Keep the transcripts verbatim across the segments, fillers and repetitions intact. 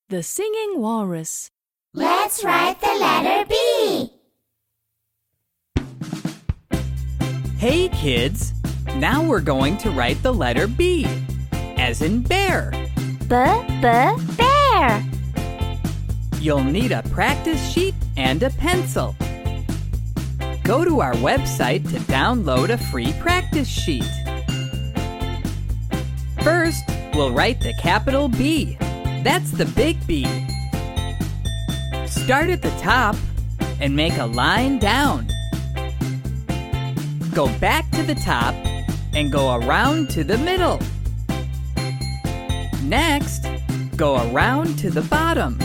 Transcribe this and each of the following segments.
The Singing Walrus. Let's write the letter B. Hey kids, now we're going to write the letter B, as in bear. B-b-bear. You'll need a practice sheet and a pencil. Go to our website to download a free practice sheet. First, we'll write the capital B. That's the big B. Start at the top and make a line down. Go back to the top and go around to the middle. Next, go around to the bottom.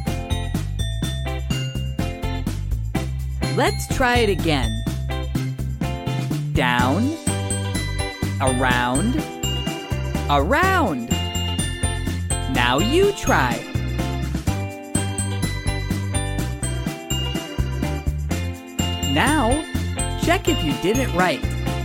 Let's try it again. Down, around, around. Now you try. Now, check if you did it right.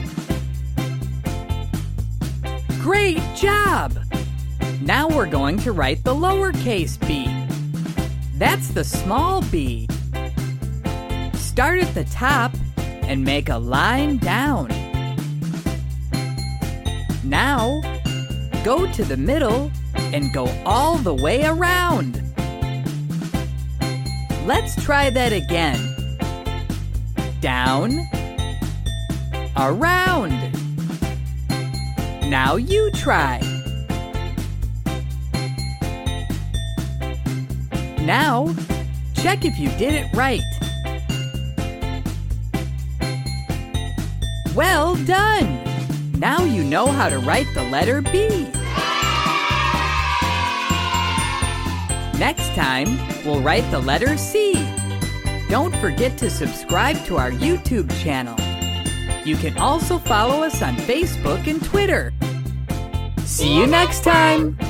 Great job! Now we're going to write the lowercase b. That's the small b. Start at the top and make a line down. Now, go to the middle and go all the way around. Let's try that again. Down, around. Now you try. Now, check if you did it right. Well done! Now you know how to write the letter B. Next time, we'll write the letter C. Don't forget to subscribe to our YouTube channel. You can also follow us on Facebook and Twitter. See you next time!